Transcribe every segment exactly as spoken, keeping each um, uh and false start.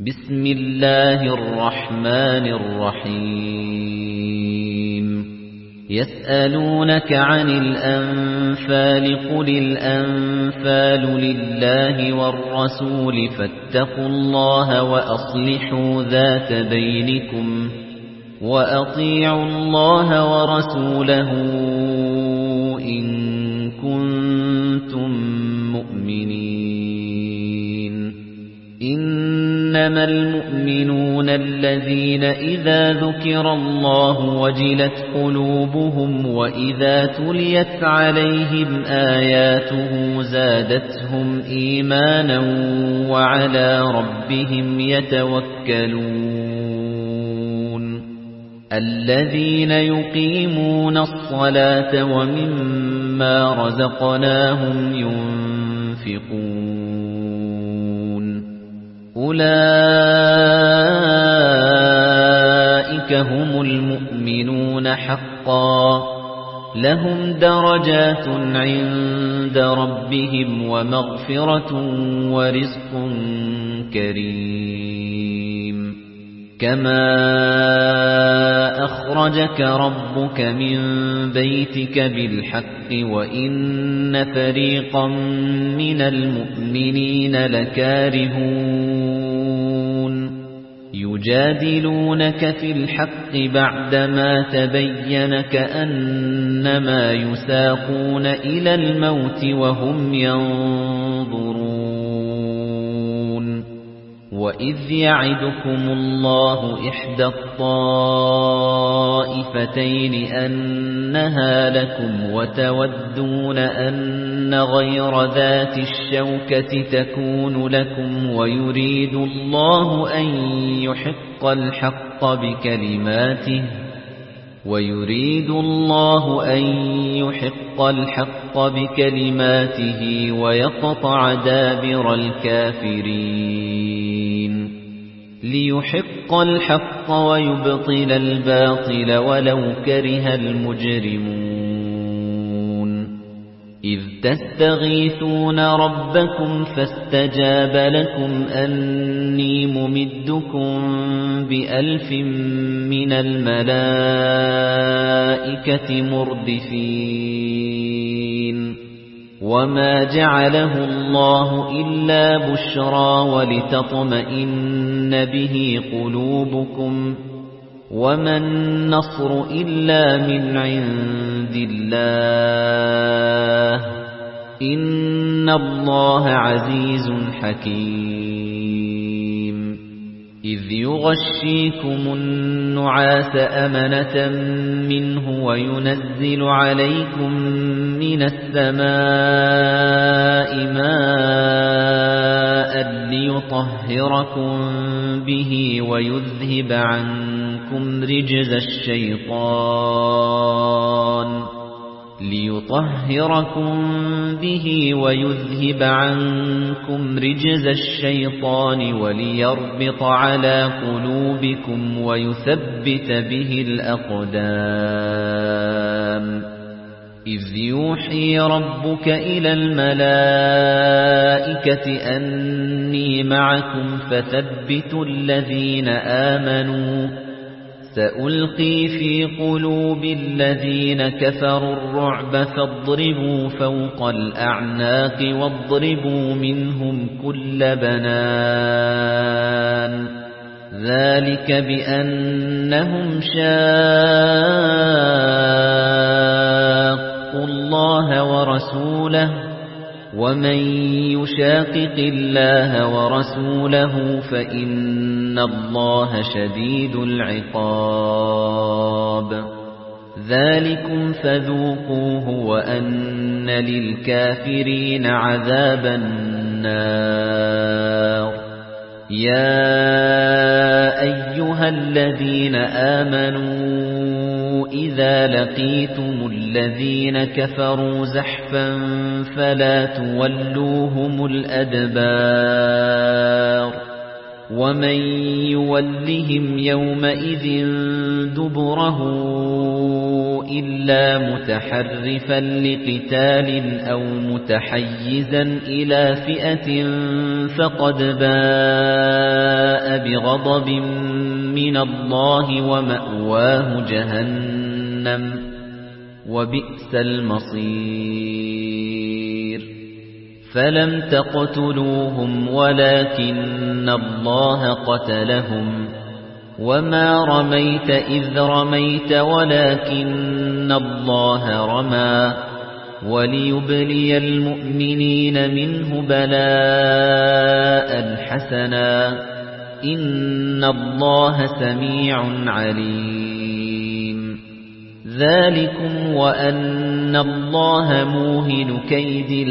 بسم الله الرحمن الرحيم يسألونك عن الأنفال قل الأنفال لله والرسول فاتقوا الله وأصلحوا ذات بينكم وأطيعوا الله ورسوله إن كنتم مؤمنين إنما المؤمنون الذين إذا ذكر الله وجلت قلوبهم وإذا تليت عليهم آياته زادتهم إيمانا وعلى ربهم يتوكلون الذين يقيمون الصلاة ومما رزقناهم ينفقون أولئك هم المؤمنون حقا لهم درجات عند ربهم ومغفرة ورزق كريم كما أخرجك ربك من بيتك بالحق وإن فريقا من المؤمنين لكارهون يجادلونك في الحق بعدما تبين كأنما يساقون إلى الموت وهم ينظرون وإذ يعدكم الله إحدى الطائفتين أنها لكم وتودون أن غير ذات الشوكة تكون لكم ويريد الله أن يحق الحق بكلماته ويريد الله أن يحق الحق بكلماته ويقطع دابر الكافرين ليحق الحق ويبطل الباطل ولو كره المجرمون إذ تستغيثون ربكم فاستجاب لكم أني ممدكم بألف من الملائكة مردفين وما جعله الله إلا بشرى ولتطمئن به قلوبكم وما النصر إلا من عند الله إن الله عزيز حكيم إذ يغشيكم النعاس أمنة منه وينزل عليكم من السماء ماء ليطهركم به ويذهب عنكم رجز الشيطان ليطهركم به ويذهب عنكم رجز الشيطان وليربط على قلوبكم ويثبت به الأقدام إذ يوحي ربك إلى الملائكة أني معكم فثبتوا الذين آمنوا سألقي في قلوب الذين كفروا الرعب فاضربوا فوق الأعناق واضربوا منهم كل بنان ذلك بأنهم شاقوا الله ورسوله ومن يشاقق الله ورسوله فإن الله شديد العقاب ذلكم فذوقوه وأن للكافرين عذاب النار يا أيها الذين آمنوا إذا لقيتم الذين كفروا زحفا فلا تولوهم الأدبار ومن يولهم يومئذ دبره إلا متحرفا لقتال أو متحيزا إلى فئة فقد باء بغضب من الله ومأواه جهنم وبئس المصير فلم تقتلوهم ولكن الله قتلهم وما رميت إذ رميت ولكن الله رمى وليبلي المؤمنين منه بلاء حسنا إن الله سميع عليم ذلكم وأن الله موهن كيد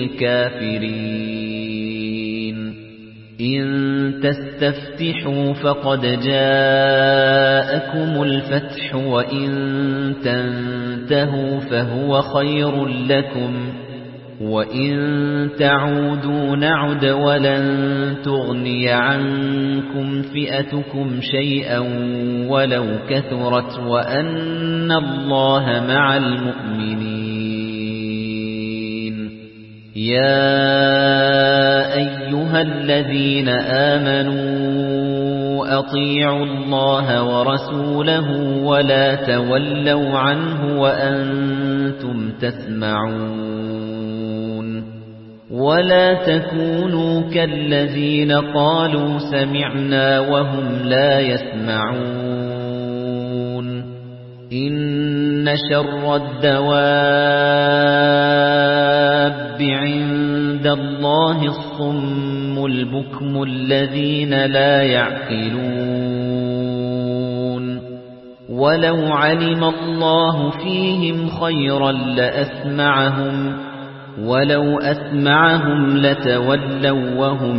الكافرين إن تستفتحوا فقد جاءكم الفتح وإن تنتهوا فهو خير لكم وإن تعودوا نعد ولن تغني عنكم فئتكم شيئا ولو كثرت وأن الله مع المؤمنين يا أيها الذين آمنوا أطيعوا الله ورسوله ولا تولوا عنه وأنتم تسمعون ولا تكونوا كالذين قالوا سمعنا وهم لا يسمعون إن شر الدواب عند الله الصم البكم الذين لا يعقلون ولو علم الله فيهم خيرا لأسمعهم ولو أسمعهم لتولوا وهم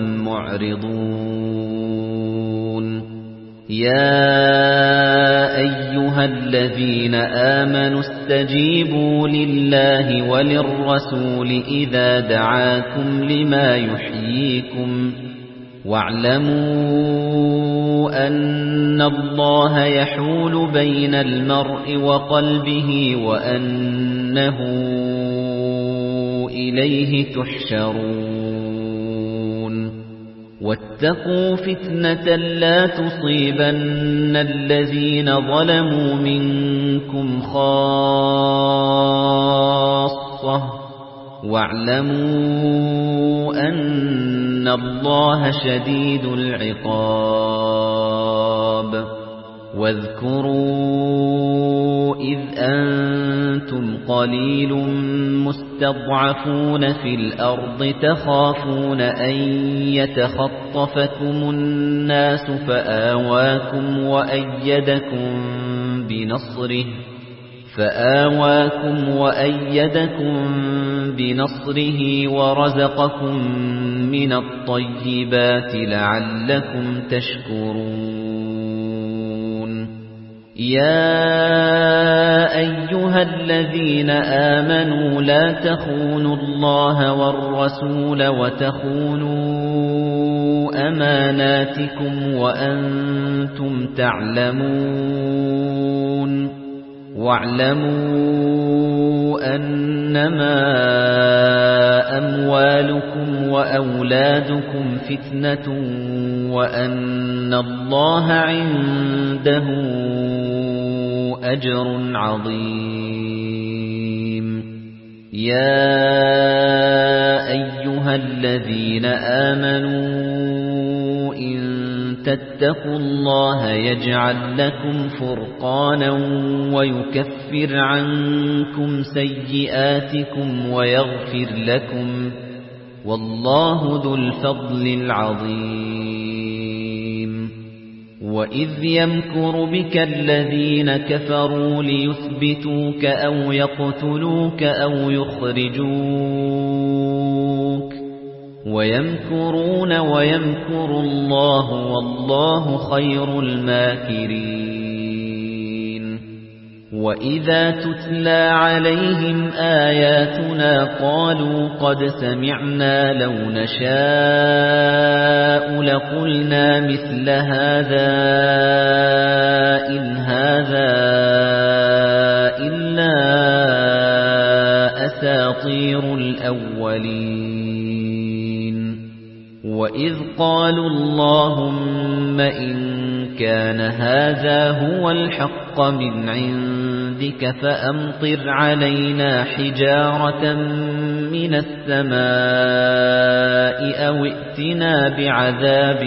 معرضون يا أيها الذين آمنوا استجيبوا لله وللرسول إذا دعاكم لما يحييكم واعلموا أن الله يحول بين المرء وقلبه وأنه إليه تحشرون واتقوا فتنة لا تصيبن الذين ظلموا منكم خاصة واعلموا أن الله شديد العقاب واذكروا إذ أنتم قليل مستضعفون في الأرض تخافون أن يتخطفكم الناس فآواكم وأيدكم بنصره فآواكم وأيدكم بنصره ورزقكم من الطيبات لعلكم تشكرون يا أيها الذين آمنوا لا تخونوا الله والرسول وتخونوا أماناتكم وأنتم تعلمون واعلموا أنما أموالكم وأولادكم فتنة وأن الله عنده أجر عظيم يا أيها الذين آمنوا إن تتقوا الله يجعل لكم فرقانا ويكفر عنكم سيئاتكم ويغفر لكم والله ذو الفضل العظيم وإذ يمكر بك الذين كفروا ليثبتوك أو يقتلوك أو يخرجوك ويمكرون ويمكر الله والله خير الماكرين وَإِذَا تُتْلَى عَلَيْهِمْ آيَاتُنَا قَالُوا قَدْ سَمِعْنَا لَوْ نَشَاءُ لَقُلْنَا مِثْلَ هَذَا إِنْ هَذَا إِلَّا أَسَاطِيرُ الْأَوَّلِينَ وَإِذْ قَالُوا اللَّهُمَّ إِن كَانَ هَذَا هُوَ الْحَقَّ مِنْ عِندِكَ فَأَمْطِرْ عَلَيْنَا حِجَارَةً مِنَ السَّمَاءِ أَوْ ائْتِنَا بِعَذَابٍ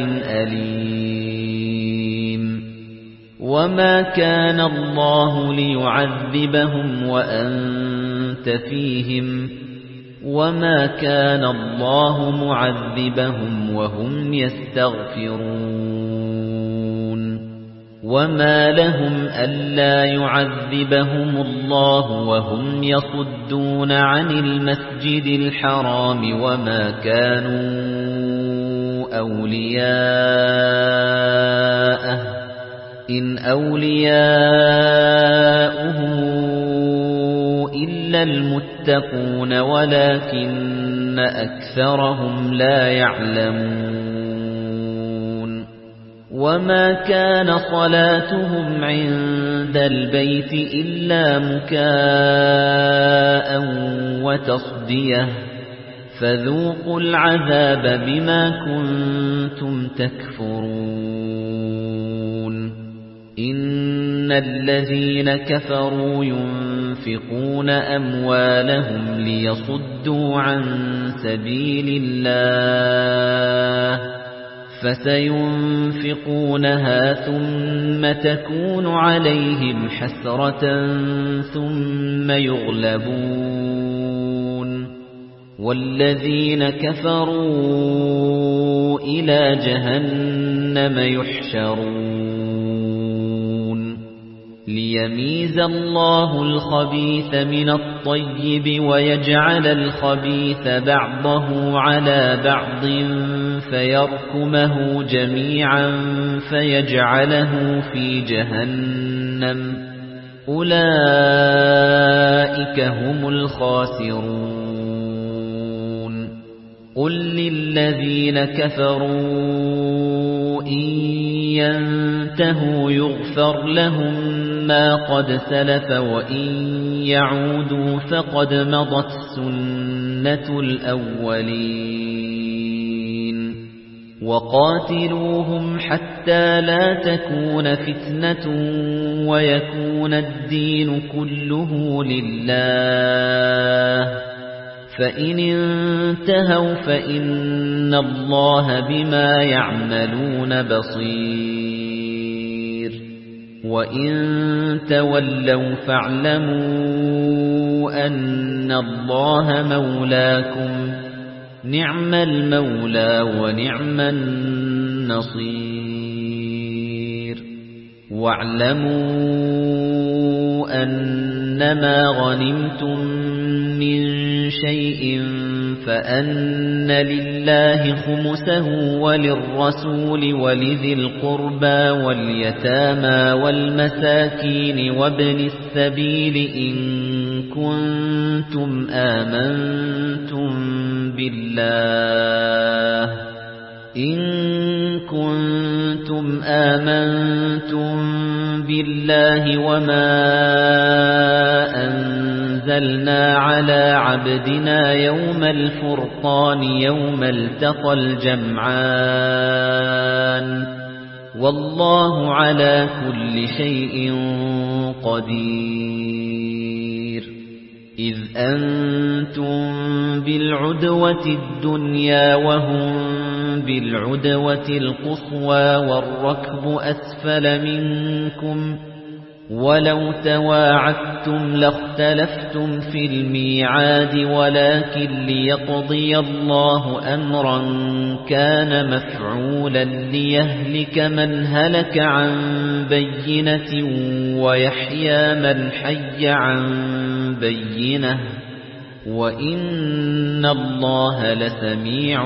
أَلِيمٍ وَمَا كَانَ اللَّهُ لِيُعَذِّبَهُمْ وَأَنْتَ فِيهِمْ وَمَا كَانَ اللَّهُ مُعَذِّبَهُمْ وَهُمْ يَسْتَغْفِرُونَ وَمَا لَهُمْ أَلَّا يُعَذِّبَهُمُ اللَّهُ وَهُمْ يَصُدُّونَ عَنِ الْمَسْجِدِ الْحَرَامِ وَمَا كَانُوا أَوْلِيَاءَهُ إِنْ أَوْلِيَاؤُهُ إِلَّا الْمُتَّقُونَ وَلَكِنَّ أَكْثَرَهُمْ لَا يَعْلَمُونَ وَمَا كَانَ صَلَاتُهُمْ عِندَ الْبَيْتِ إِلَّا مُكَاءً وَتَصْدِيَةً فَذُوقُوا الْعَذَابَ بِمَا كُنتُمْ تَكْفُرُونَ إِنَّ الَّذِينَ كَفَرُوا يُنفِقُونَ أَمْوَالَهُمْ لِيَصُدُّوا عَن سَبِيلِ اللَّهِ فَسَيُنفِقُونَهَا ثُمَّ تَكُونُ عَلَيْهِمْ حَسْرَةً ثُمَّ يُغْلَبُونَ وَالَّذِينَ كَفَرُوا إِلَى جَهَنَّمَ يُحْشَرُونَ لِيَمِيزَ اللَّهُ الْخَبِيثَ مِنَ الطَّيِّبِ وَيَجْعَلَ الْخَبِيثَ بَعْضَهُ عَلَى بَعْضٍ فَيَرْكُمَهُ جَمِيعًا فَيَجْعَلَهُ فِي جَهَنَّمَ أُولَئِكَ هُمُ الْخَاسِرُونَ قُل لِّلَّذِينَ كَفَرُوا إِن يَنتَهُوا يُغْفَرْ لَهُم مَّا قَدْ سَلَفَ وَإِن يَعُودُوا فَقَدْ مَضَتْ سُنَّةُ الْأَوَّلِينَ وَقَاتِلُوهُمْ حَتَّى لَا تَكُونَ فِتْنَةٌ وَيَكُونَ الدِّينُ كُلُّهُ لِلَّهِ فَإِنِ انتهوا فَإِنَّ اللَّهَ بِمَا يَعْمَلُونَ بَصِيرٌ وَإِن تَوَلَّوْا فَاعْلَمُوا أَنَّ اللَّهَ مَوْلَاكُمْ نِعْمَ الْمَوْلَى وَنِعْمَ النَّصِيرُ وَاعْلَمُوا أَنَّمَا غَنِمْتُم مِّن شَيْءٍ فَأَنَّ لِلَّهِ خُمُسَهُ وَلِلرَّسُولِ وَلِذِي الْقُرْبَى وَالْيَتَامَى وَالْمَسَاكِينِ وَابْنِ السَّبِيلِ إِن كُنتُمْ آمَنتُم بِاللَّهِ إِن كُنتُمْ آمَنتُم بِاللَّهِ وَمَا أَنزَلْنَا عَلَى عَبْدِنَا يَوْمَ الْفُرْقَانِ يَوْمَ الْتَقَى الْجَمْعَانِ وَاللَّهُ عَلَى كُلِّ شَيْءٍ قَدِيرٌ إِذْ أَنْتُمْ بِالْعُدْوَةِ الدُّنْيَا وَهُمْ بِالْعُدْوَةِ الْقُصْوَى وَالرَّكْبُ أَسْفَلَ مِنكُمْ وَلَوْ تَوَاعَدتُّمْ لَاخْتَلَفْتُمْ فِي الْمِيعَادِ وَلَكِنْ لِيَقْضِيَ اللَّهُ أَمْرًا كَانَ مَفْعُولًا لِيَهْلِكَ مَنْ هَلَكَ عَن بَيِّنَةٍ وَيَحْيَى مَنْ حَيَّ عَن بَيِّنَةٍ وَإِنَّ اللَّهَ لَسَمِيعٌ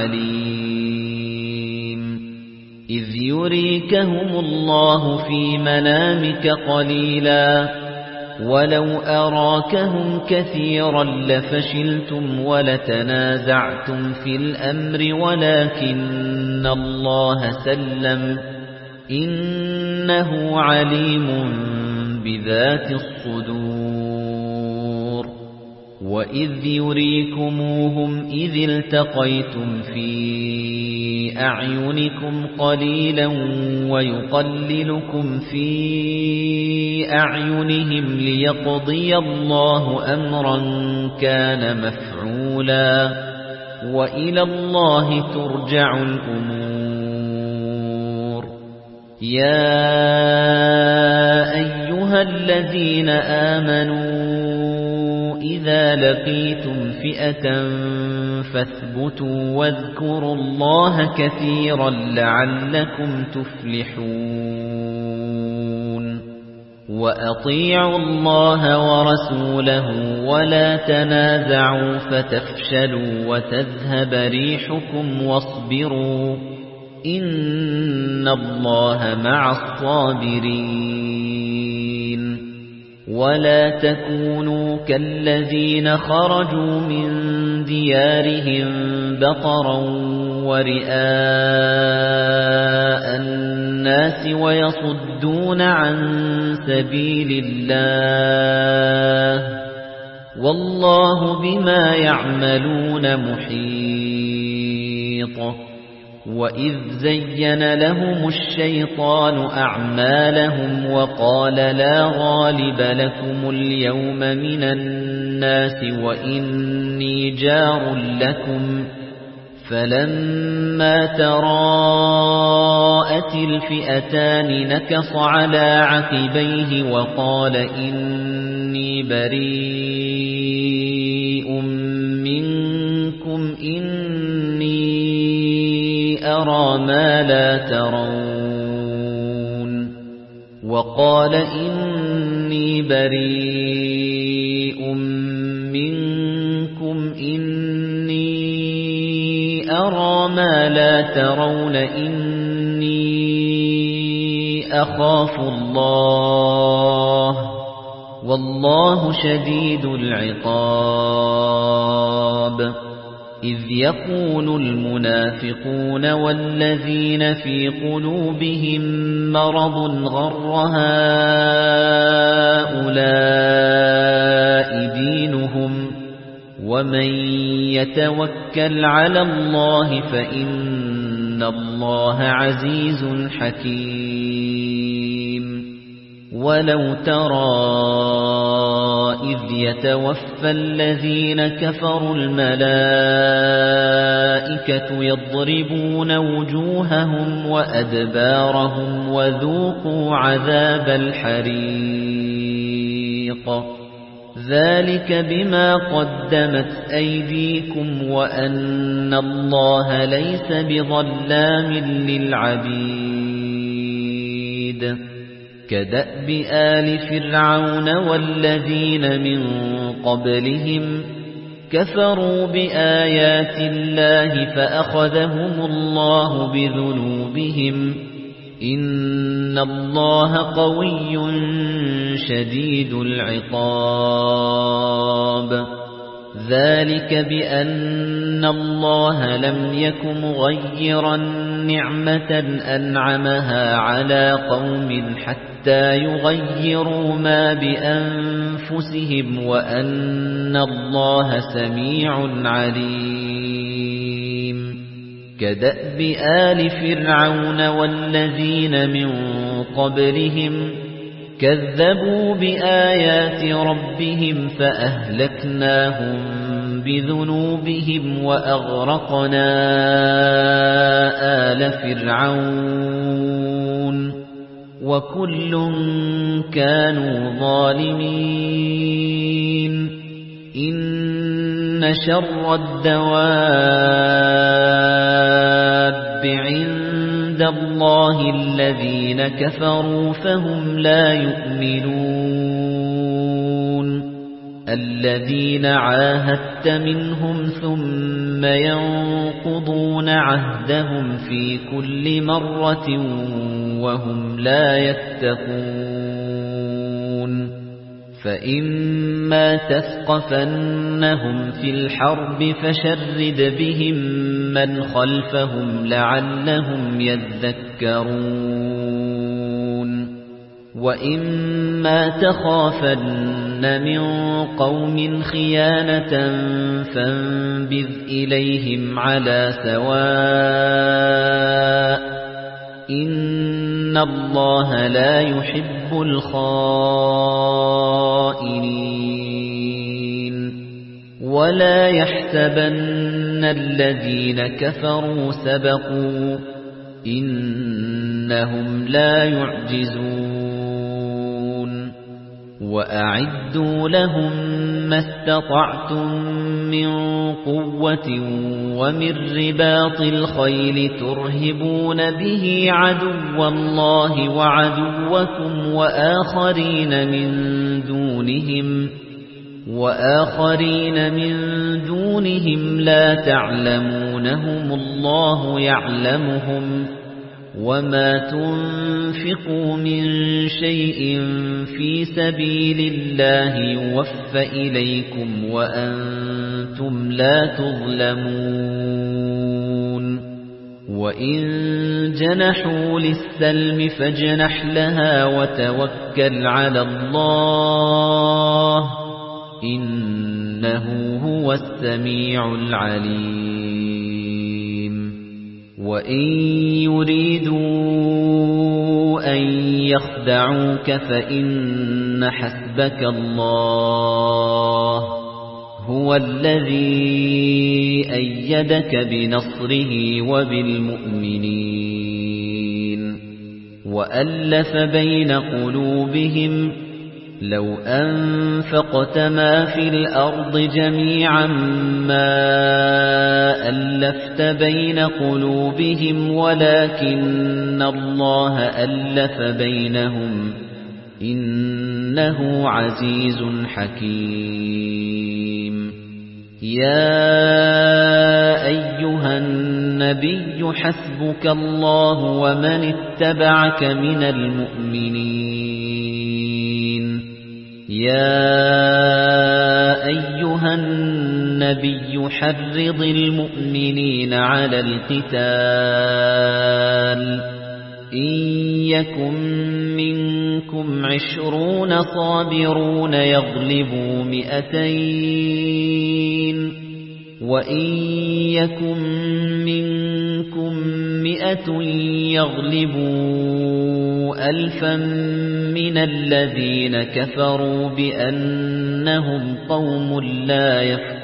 عَلِيمٌ إِذْ يُرِيكَهُمُ اللَّهُ فِي مَنَامِكَ قَلِيلًا وَلَوْ أَرَاكَهُمْ كَثِيرًا لَّفَشِلْتُمْ وَلَتَنَازَعْتُمْ فِي الْأَمْرِ وَلَكِنَّ اللَّهَ سَلَّمَ إِنَّهُ عَلِيمٌ بِذَاتِ الصُّدُورِ وَإِذْ يُرِيكُمُوهُمْ إِذِ الْتَقَيْتُمْ فِي أَعْيُنِكُمْ قَلِيلًا وَيُقَلِّلُكُمْ فِي أَعْيُنِهِمْ لِيَقْضِيَ اللَّهُ أَمْرًا كَانَ مَفْعُولًا وَإِلَى اللَّهِ تُرْجَعُ الْأُمُورُ يَا أَيُّهَا الَّذِينَ آمَنُوا إِذَا لَقِيتُمْ فِئَةً فَاثْبُتُوا وَاذْكُرُوا اللَّهَ كَثِيرًا لَّعَلَّكُمْ تُفْلِحُونَ وَأَطِيعُوا اللَّهَ وَرَسُولَهُ وَلَا تَنَازَعُوا فَتَفْشَلُوا وَتَذْهَبَ رِيحُكُمْ وَاصْبِرُوا إِنَّ اللَّهَ مَعَ الصَّابِرِينَ وَلَا تَكُونُوا كَالَّذِينَ خَرَجُوا مِن دِيَارِهِم بَطَرًا وَرِئَاءَ النَّاسِ وَيَصُدُّونَ عَن سَبِيلِ اللَّهِ وَاللَّهُ بِمَا يَعْمَلُونَ مُحِيطٌ وَإِذْ زَيَّنَ لَهُمُ الشَّيْطَانُ أَعْمَالَهُمْ وَقَالَ لَا غَالِبَ لَكُمُ الْيَوْمَ مِنَ النَّاسِ وَإِنِّي جَارٌ لَكُمْ فَلَمَّا تَرَاءَتِ الْفِئَتَانِ نَكَصَ عَلَى عَقِبَيْهِ وَقَالَ إِنِّي بَرِيءٌ مِنكُمْ إِنِّي أَرَى مَا لَا تَرَوْنَ وَقَالَ إِنِّي بَرِيءٌ مِنكُمْ إِنِّي أَرَى مَا لَا تَرَوْنَ إِنِّي أَخَافُ اللَّهَ وَاللَّهُ شَدِيدُ الْعِقَابِ إِذْ يَقُولُ الْمُنَافِقُونَ وَالَّذِينَ فِي قُلُوبِهِم مَّرَضٌ غَرَّ هَٰؤُلَاءِ دِينُهُمْ وَمَن يَتَوَكَّلْ عَلَى اللَّهِ فَإِنَّ اللَّهَ عَزِيزٌ حَكِيمٌ وَلَوْ تَرَىٰ إِذْ يَتَوَفَّى الَّذِينَ كَفَرُوا الْمَلَائِكَةُ يَضْرِبُونَ وُجُوهَهُمْ وَأَدْبَارَهُمْ وَذُوقُوا عَذَابَ الْحَرِيقِ ذَلِكَ بِمَا قَدَّمَتْ أَيْدِيكُمْ وَأَنَّ اللَّهَ لَيْسَ بِظَلَّامٍ لِّلْعَبِيدِ كَدَأْبِ آلِ فِرْعَوْنَ وَالَّذِينَ مِن قَبْلِهِمْ كَفَرُوا بِآيَاتِ اللَّهِ فَأَخَذَهُمُ اللَّهُ بِذُنُوبِهِمْ إِنَّ اللَّهَ قَوِيٌّ شَدِيدُ الْعِقَابِ ذَلِكَ بِأَنَّ اللَّهَ لَمْ يَكُ مُغَيِّرًا نِّعْمَةً أَنْعَمَهَا عَلَى قَوْمٍ حَتَّى يُغَيِّرُوا مَا بِأَنفُسِهِمْ وَأَنَّ اللَّهَ سَمِيعٌ عَلِيمٌ كَدَأْبِ آلِ فِرْعَوْنَ وَالَّذِينَ مِن قَبْلِهِمْ كَذَّبُوا بِآيَاتِ رَبِّهِمْ فَأَهْلَكْنَاهُمْ بِذُنُوبِهِمْ وَأَغْرَقْنَا آلَ فِرْعَوْنَ وَكُلٌّ كَانُوا ظَالِمِينَ إِنَّ شَرَّ الدَّوَابِّ عِندَ اللَّهِ الَّذِينَ كَفَرُوا فَهُمْ لَا يُؤْمِنُونَ الَّذِينَ عَاهَدتَّ مِنْهُمْ ثُمَّ يَنقُضُونَ عَهْدَهُمْ فِي كُلِّ مَرَّةٍ وَهُمْ لَا يَتَّقُونَ فإما تثقفنهم في الحرب فشرد بهم من خلفهم لعلهم يذكرون وإما تخافن من قوم خيانة فانبذ إليهم على سواء إن الله لا يحب الخائنين ولا يحسبن الذين كفروا سبقوا إنهم لا يعجزون وأعدوا لهم ما استطعتم من قوة ومن رباط الخيل ترهبون به عدو الله وعدوكم وآخرين من دونهم وآخرين من دونهم لا تعلمونهم الله يعلمهم وما تنفقوا من شيء في سبيل الله يوفى إليكم وأنتم لا تظلمون وإن جنحوا للسلم فاجنح لها وتوكل على الله إنه هو السميع العليم وإن يريدوا أن يخدعوك فإن حسبك الله هو الذي أيدك بنصره وبالمؤمنين وألف بين قلوبهم لو أنفقت ما في الأرض جميعا ما ألفت بين قلوبهم ولكن الله ألف بينهم إنه عزيز حكيم يا أيها النبي حسبك الله ومن اتبعك من المؤمنين يا أيها النبي حرض المؤمنين على القتال إن يكن منكم عشرون صابرون يغلبوا مئتين وإن يكن منكم مئة يغلبوا ألفا من الذين كفروا بأنهم قوم لا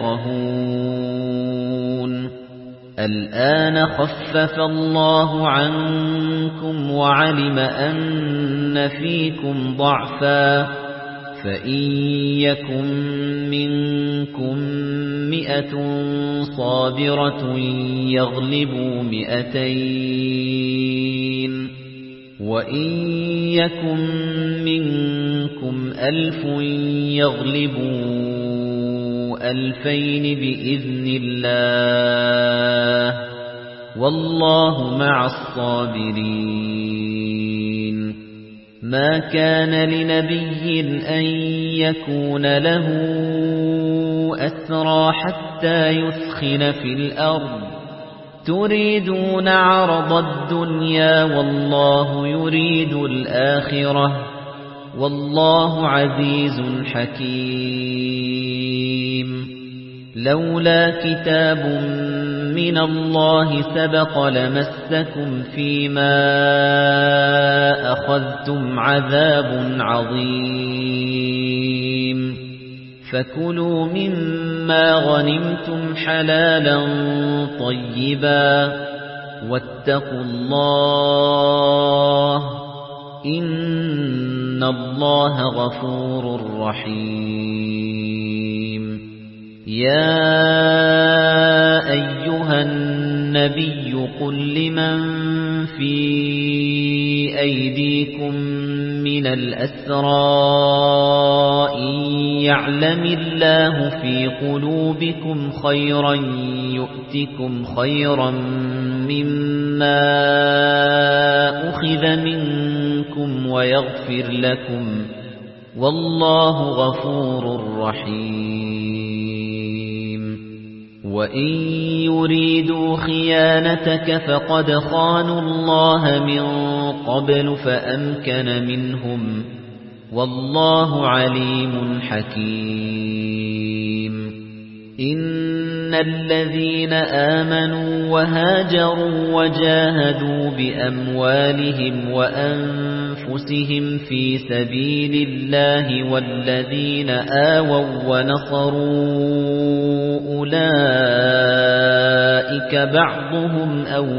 يفقهون الآن خفف الله عنكم وعلم أن فيكم ضعفا فإن يكن منكم مئة صابرة يغلبوا مئتين وإن يكن منكم ألف يغلبوا ألفين بإذن الله والله مع الصابرين ما كان لنبي أن يكون له أسرى حتى يثخن في الأرض تريدون عرض الدنيا والله يريد الآخرة والله عزيز حكيم لولا كتاب من الله سبق لمسكم فيما أخذتم عذاب عظيم فكلوا مما غنمتم حلالا طيبا واتقوا الله إن الله غفور رحيم يا أيها النبي قل لمن في أيديكم من الأسرى إن يعلم الله في قلوبكم خيرا يؤتكم خيرا مما أخذ منكم ويغفر لكم والله غفور رحيم وإن يريدوا خيانتك فقد خانوا الله من قبل فأمكن منهم والله عليم حكيم إن الذين آمنوا وهاجروا وجاهدوا بأموالهم وأنفسهم في سبيل الله والذين آووا ونصروا أولئك بعضهم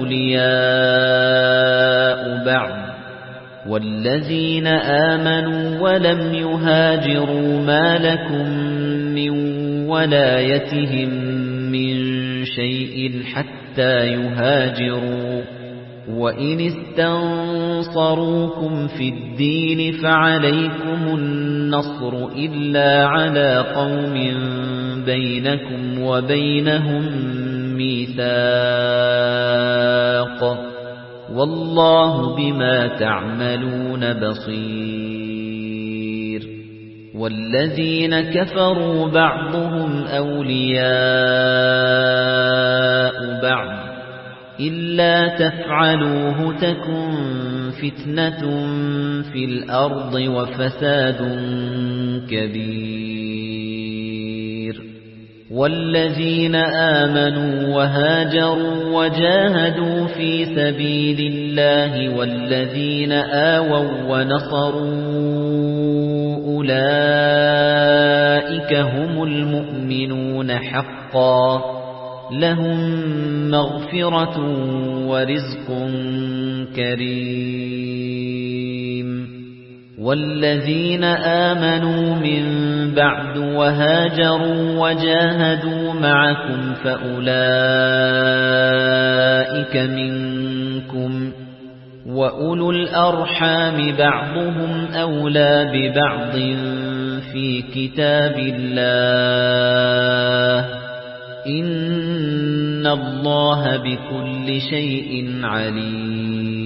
أولياء بعض والذين آمنوا ولم يهاجروا ما لكم من ولايتهم من شيء حتى يهاجروا وإن استنصروكم في الدين فعليكم النصر إلا على قوم بينكم وبينهم ميثاق والله بما تعملون بصير والذين كفروا بعضهم أولياء بعض إلا تفعلوه تكن فتنة في الأرض وفساد كبير والذين آمنوا وهاجروا وجاهدوا في سبيل الله والذين آووا ونصروا أولئك هم المؤمنون حقا لهم مغفرة ورزق كريم والذين آمنوا من بعد وهاجروا وجاهدوا معكم فأولئك منكم وأولو الأرحام بعضهم أولى ببعض في كتاب الله إن الله بكل شيء عليم